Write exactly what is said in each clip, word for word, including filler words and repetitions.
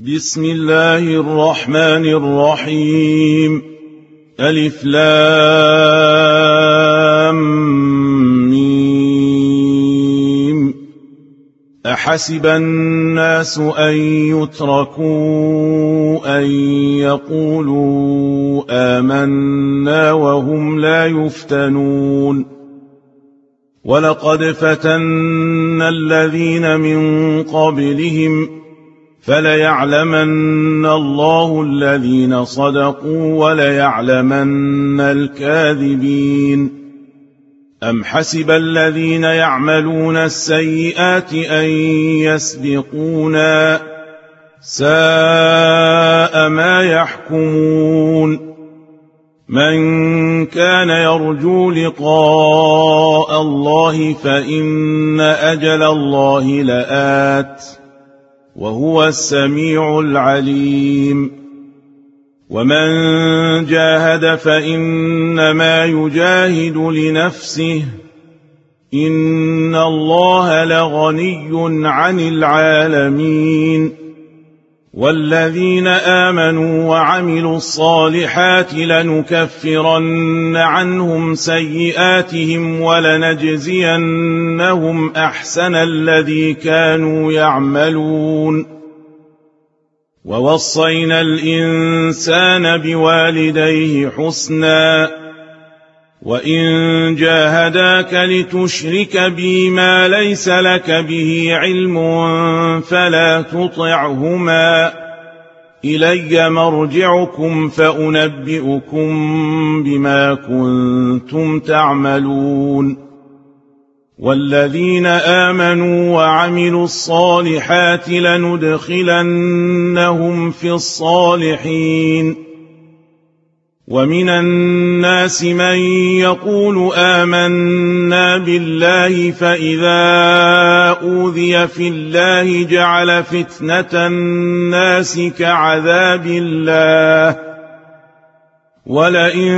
بسم الله الرحمن الرحيم. ألف لام ميم. أحسب الناس أن يتركوا أن يقولوا آمنا وهم لا يفتنون. ولقد فتنا الذين من قبلهم فليعلمن الله الذين صدقوا وليعلمن الكاذبين. أم حسب الذين يعملون السيئات أن يسبقونا ساء ما يحكمون. من كان يرجو لقاء الله فإن أجل الله لآت وهو السميع العليم. ومن جاهد فإنما يجاهد لنفسه إن الله لغني عن العالمين. والذين آمنوا وعملوا الصالحات لنكفرن عنهم سيئاتهم ولنجزينهم أحسن الذي كانوا يعملون. ووصينا الإنسان بوالديه حسنا وإن جاهداك لتشرك بي ما ليس لك به علم فلا تطعهما إلي مرجعكم فأنبئكم بما كنتم تعملون. والذين آمنوا وعملوا الصالحات لندخلنهم في الصالحين. ومن الناس من يقول آمنا بالله فإذا أوذي في الله جعل فتنة الناس كعذاب الله ولئن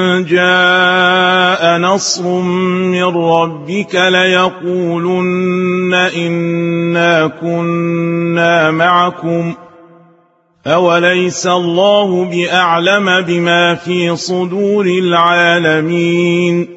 جاء نصر من ربك ليقولن إنا كنا معكم أوليس الله بأعلم بما في صدور العالمين.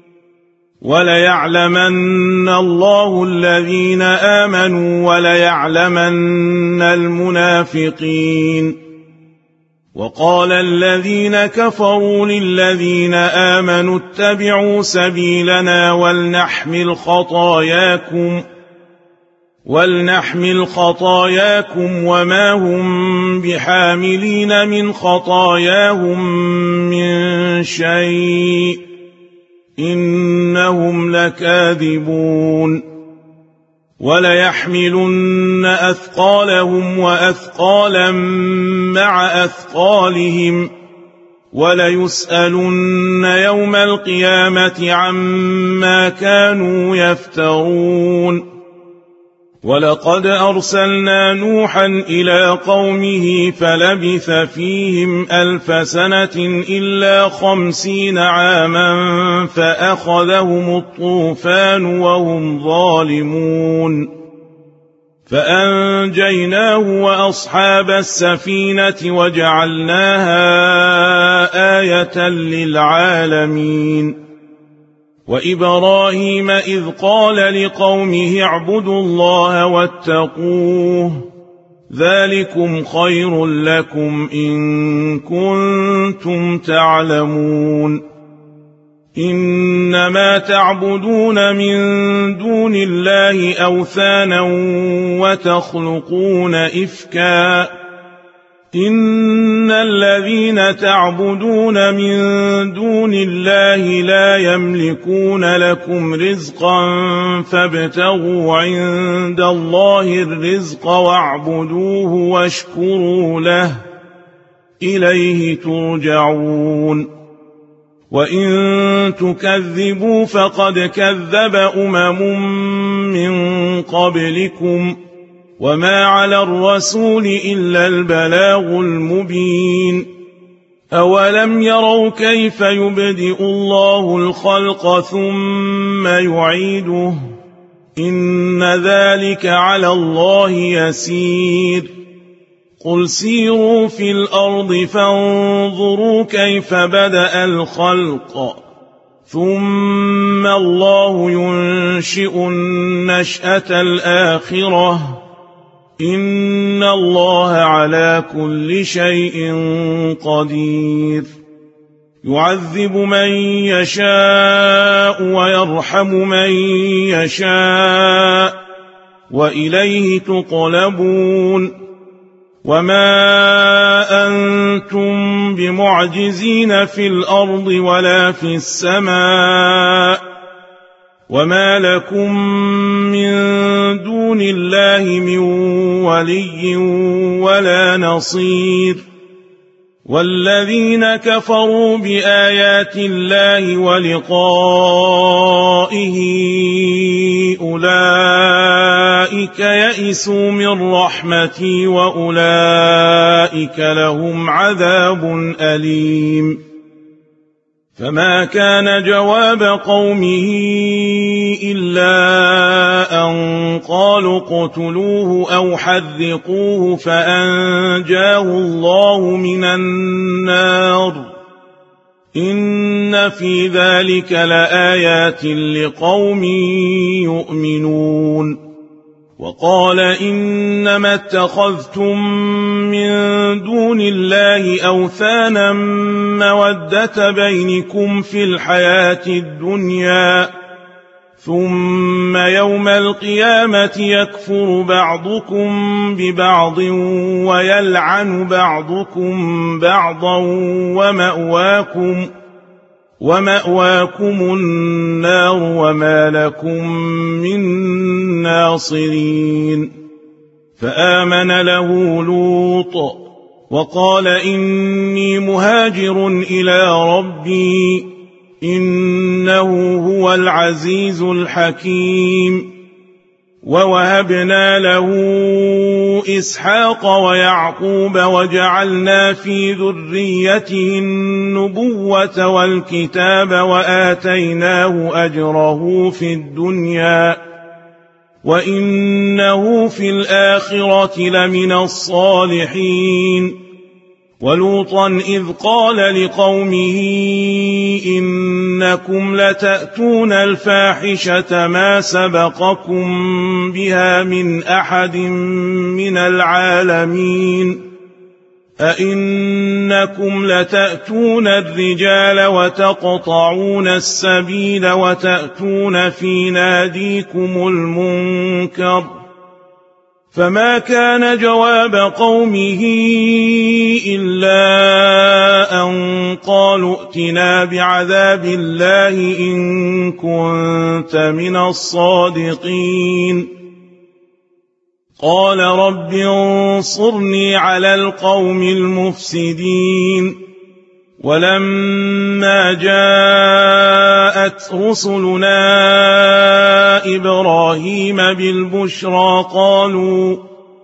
وليعلمن الله الذين آمنوا وليعلمن المنافقين. وقال الذين كفروا للذين آمنوا اتبعوا سبيلنا ولنحمل خطاياكم ولنحمل خطاياكم وما هم بحاملين من خطاياهم من شيء إنهم لكاذبون. وليحملن أثقالهم وأثقالا مع أثقالهم وليسألن يوم القيامة عما كانوا يفترون. ولقد أرسلنا نوحا إلى قومه فلبث فيهم ألف سنة إلا خمسين عاما فأخذهم الطوفان وهم ظالمون فأنجيناه وأصحاب السفينة وجعلناها آية للعالمين. وإبراهيم إذ قال لقومه اعبدوا الله واتقوه ذلكم خير لكم إن كنتم تعلمون. إنما تعبدون من دون الله أوثانا وتخلقون إفكا إن الذين تعبدون من دون الله لا يملكون لكم رزقا فابتغوا عند الله الرزق واعبدوه واشكروا له إليه ترجعون. وإن تكذبوا فقد كذب أمم من قبلكم وما على الرسول إلا البلاغ المبين. أولم يروا كيف يبدئ الله الخلق ثم يعيده إن ذلك على الله يسير قل سيروا في الأرض فانظروا كيف بدأ الخلق ثم الله ينشئ النشأة الآخرة إن الله على كل شيء قدير يعذب من يشاء ويرحم من يشاء وإليه تقلبون وما أنتم بمعجزين في الأرض ولا في السماء وما لكم من دون الله من ولي ولا نصير والذين كفروا بآيات الله ولقائه أولئك يئسوا من رحمتي وأولئك لهم عذاب أليم فما كان جواب قومه إلا أن قالوا اقتلوه أو حرقوه فأنجاه الله من النار إن في ذلك لآيات لقوم يؤمنون وقال إنما اتخذتم من دون الله أوثانا مودة بينكم في الحياة الدنيا ثم يوم القيامة يكفر بعضكم ببعض ويلعن بعضكم بعضا ومأواكم ومأواكم النار وما لكم من ناصرين فآمن له لوط وقال إني مهاجر إلى ربي إنه هو العزيز الحكيم ووهبنا له إسحاق ويعقوب وجعلنا في ذريته النبوة والكتاب وآتيناه أجره في الدنيا وإنه في الآخرة لمن الصالحين ولوطا إذ قال لقومه إنكم لتأتون الفاحشة ما سبقكم بها من أحد من العالمين أئنكم لتأتون الرجال وتقطعون السبيل وتأتون في ناديكم المنكر فما كان جواب قومه إلا أن قالوا ائتنا بعذاب الله إن كنت من الصادقين قال رب انصرني على القوم المفسدين ولما جاءت رسلنا إبراهيم بالبشرى قالوا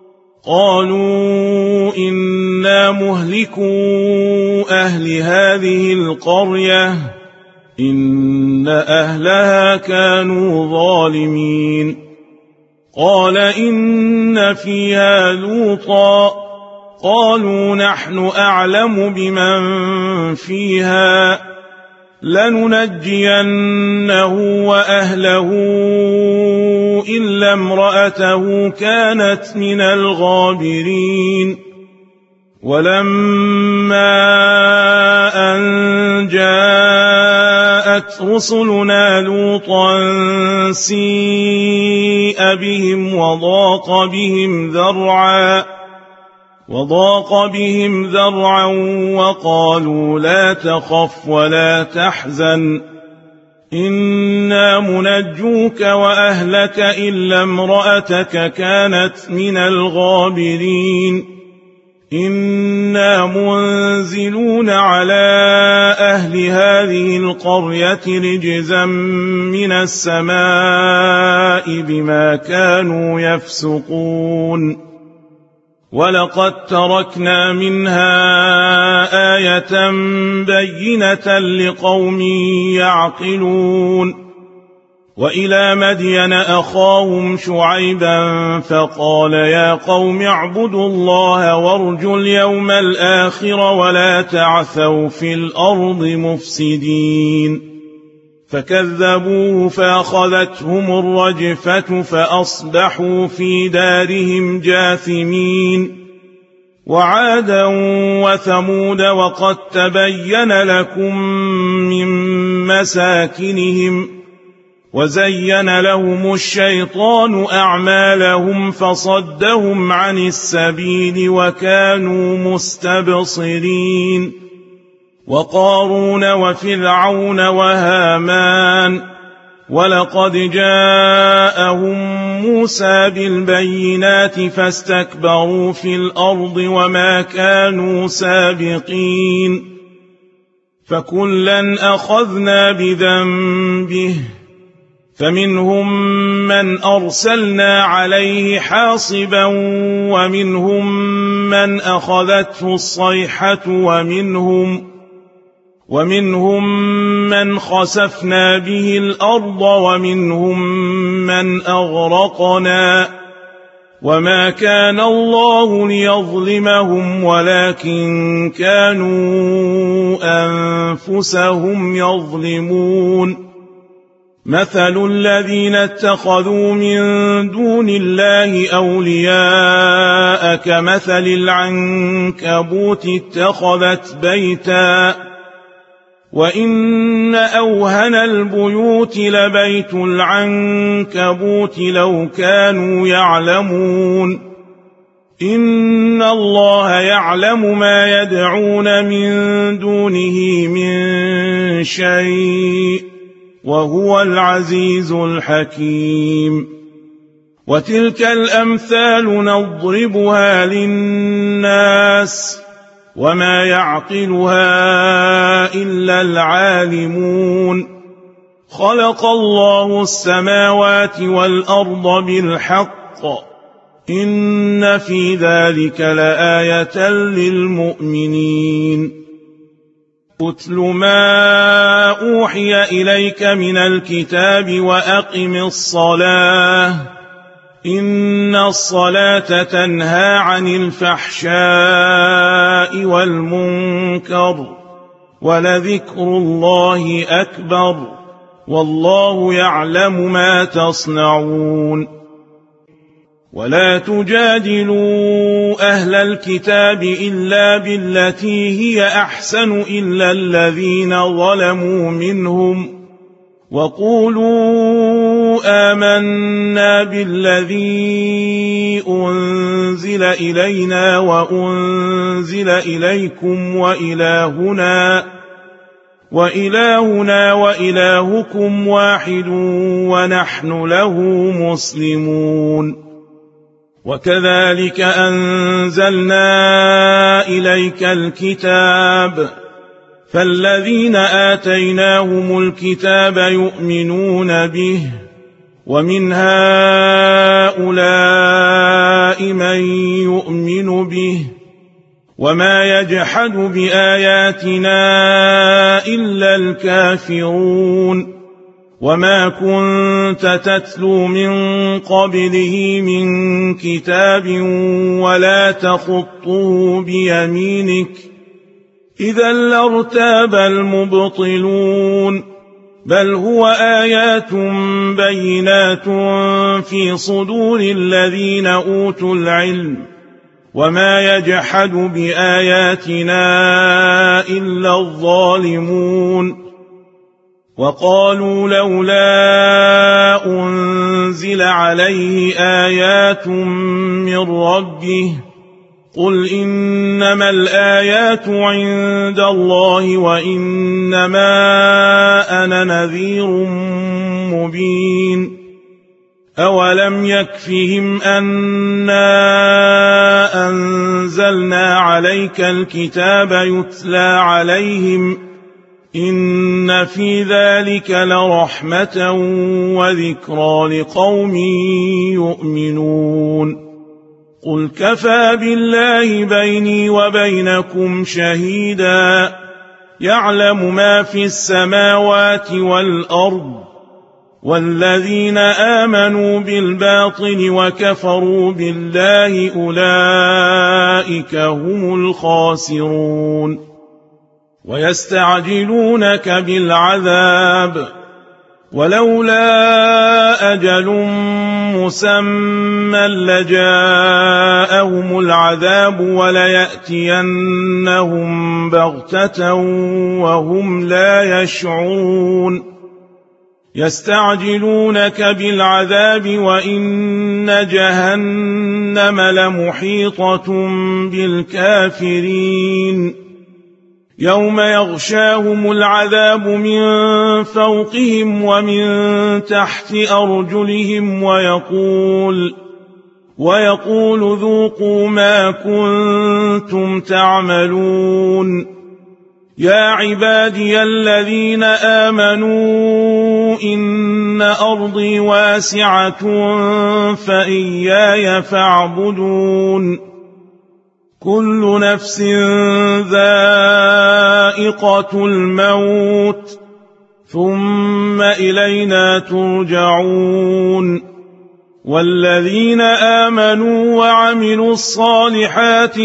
قالوا إنا مهلكو أهل هذه القرية إن أهلها كانوا ظالمين قال إن فيها لوطا قالوا نحن أعلم بمن فيها لننجينه وأهله إلا امرأته كانت من الغابرين ولما أن جاءت رسلنا لوطا سيء بهم وضاق بهم ذرعا وضاق بهم ذرعا وقالوا لا تخف ولا تحزن إنا منجوك وأهلك إلا امرأتك كانت من الغابرين إنا منزلون على أهل هذه القرية رجزا من السماء بما كانوا يفسقون ولقد تركنا منها آية بينة لقوم يعقلون وإلى مدين أخاهم شعيبا فقال يا قوم اعبدوا الله وارجوا اليوم الآخر ولا تعثوا في الأرض مفسدين فكذبوه فأخذتهم الرجفة فأصبحوا في دارهم جاثمين وعادا وثمود وقد تبين لكم من مساكنهم وزين لهم الشيطان أعمالهم فصدهم عن السبيل وكانوا مستبصرين وقارون وفرعون وهامان ولقد جاءهم موسى بالبينات فاستكبروا في الأرض وما كانوا سابقين فكلا أخذنا بذنبه فمنهم من أرسلنا عليه حاصبا ومنهم من أخذته الصيحة ومنهم ومنهم من خسفنا به الأرض ومنهم من أغرقنا وما كان الله ليظلمهم ولكن كانوا أنفسهم يظلمون مثل الذين اتخذوا من دون الله أولياء كمثل العنكبوت اتخذت بيتا وإن أوهن البيوت لبيت العنكبوت لو كانوا يعلمون إن الله يعلم ما يدعون من دونه من شيء وهو العزيز الحكيم وتلك الأمثال نضربها للناس وما يعقلها إلا العالمون خلق الله السماوات والأرض بالحق إن في ذلك لآية للمؤمنين أتل ما أوحي إليك من الكتاب وأقم الصلاة إن الصلاة تنهى عن الفحشاء والمنكر ولذكر الله أكبر والله يعلم ما تصنعون ولا تجادلوا أهل الكتاب إلا بالتي هي أحسن إلا الذين ظلموا منهم وقولوا آمنا بالذي أنزل إلينا وأنزل إليكم وإلهنا وإلهنا وإلهكم واحد ونحن له مسلمون وكذلك أنزلنا إليك الكتاب فالذين آتيناهم الكتاب يؤمنون به ومن هؤلاء من يؤمن به وما يجحد بآياتنا إلا الكافرون وما كنت تتلو من قبله من كتاب ولا تخطه بيمينك إذا لارتاب المبطلون بل هو آيات بينات في صدور الذين أوتوا العلم وما يجحد بآياتنا إلا الظالمون وقالوا لولا أنزل عليه آيات من ربه قل إنما الآيات عند الله وإنما أنا نذير مبين أولم يكفهم أنا أنزلنا عليك الكتاب يتلى عليهم إن في ذلك لرحمة وذكرى لقوم يؤمنون قل كفى بالله بيني وبينكم شهيدا يعلم ما في السماوات والأرض والذين آمنوا بالباطل وكفروا بالله أولئك هم الخاسرون ويستعجلونك بالعذاب ولولا أجل مسمى لجاءهم العذاب وليأتينهم بغتة وهم لا يشعرون يستعجلونك بالعذاب وإن جهنم لمحيطة بالكافرين يوم يغشاهم العذاب من فوقهم ومن تحت أرجلهم ويقول ويقول ذوقوا ما كنتم تعملون يا عبادي الذين آمنوا إن أرضي واسعة فإياي فاعبدون كل نفس ذائقة الموت ثم إلينا ترجعون والذين آمنوا وعملوا الصالحات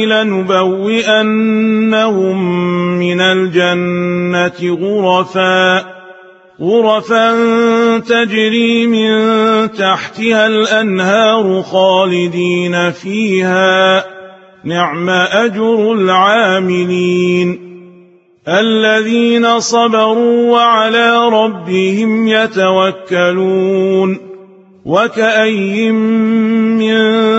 لنبوئنهم من الجنة غرفا غرفا تجري من تحتها الأنهار خالدين فيها نعم أجر العاملين الذين صبروا وعلى ربهم يتوكلون وكأي من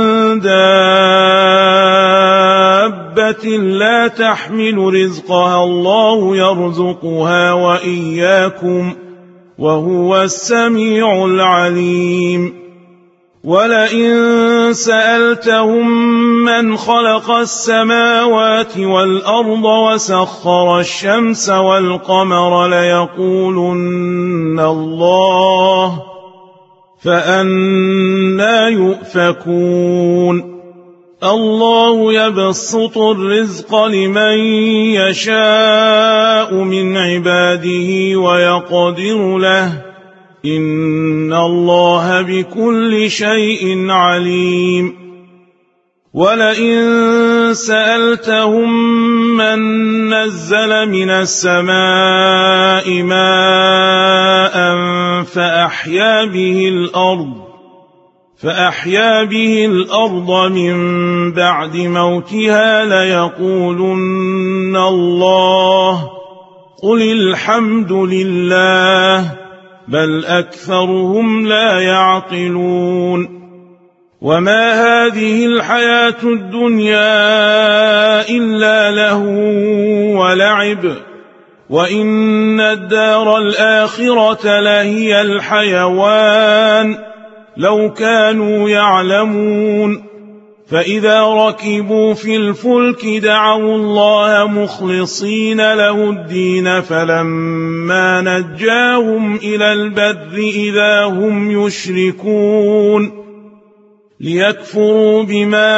دابة لا تحمل رزقها الله يرزقها وإياكم وهو السميع العليم ولئن سألتهم من خلق السماوات والأرض وسخر الشمس والقمر ليقولن الله فأنى يؤفكون الله يبسط الرزق لمن يشاء من عباده ويقدر له إن الله بكل شيء عليم ولئن سألتهم من نزل من السماء ماء فأحيا به الأرض فأحيا به الأرض من بعد موتها ليقولن الله قل الحمد لله بل أكثرهم لا يعقلون وما هذه الحياة الدنيا إلا لهو ولعب وإن الدار الآخرة لهي الحيوان لو كانوا يعلمون فإذا ركبوا في الفلك دعوا الله مخلصين له الدين فلما نجاهم إلى البر إذا هم يشركون ليكفروا بما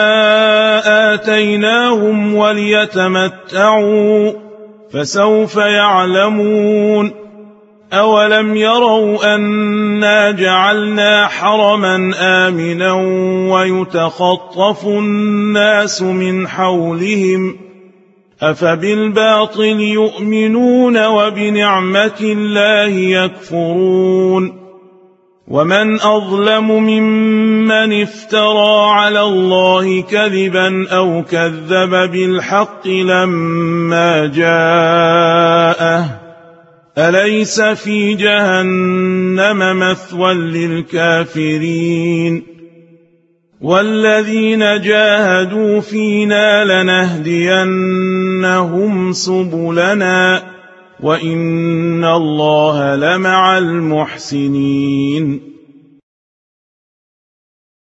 آتيناهم وليتمتعوا فسوف يعلمون أولم يروا أنا جعلنا حرما آمنا ويتخطف الناس من حولهم أفبالباطل يؤمنون وبنعمة الله يكفرون ومن أظلم ممن افترى على الله كذبا أو كذب بالحق لما جاءه أليس في جهنم مثوى للكافرين والذين جاهدوا فينا لنهدينهم سبلنا وإن الله لمع المحسنين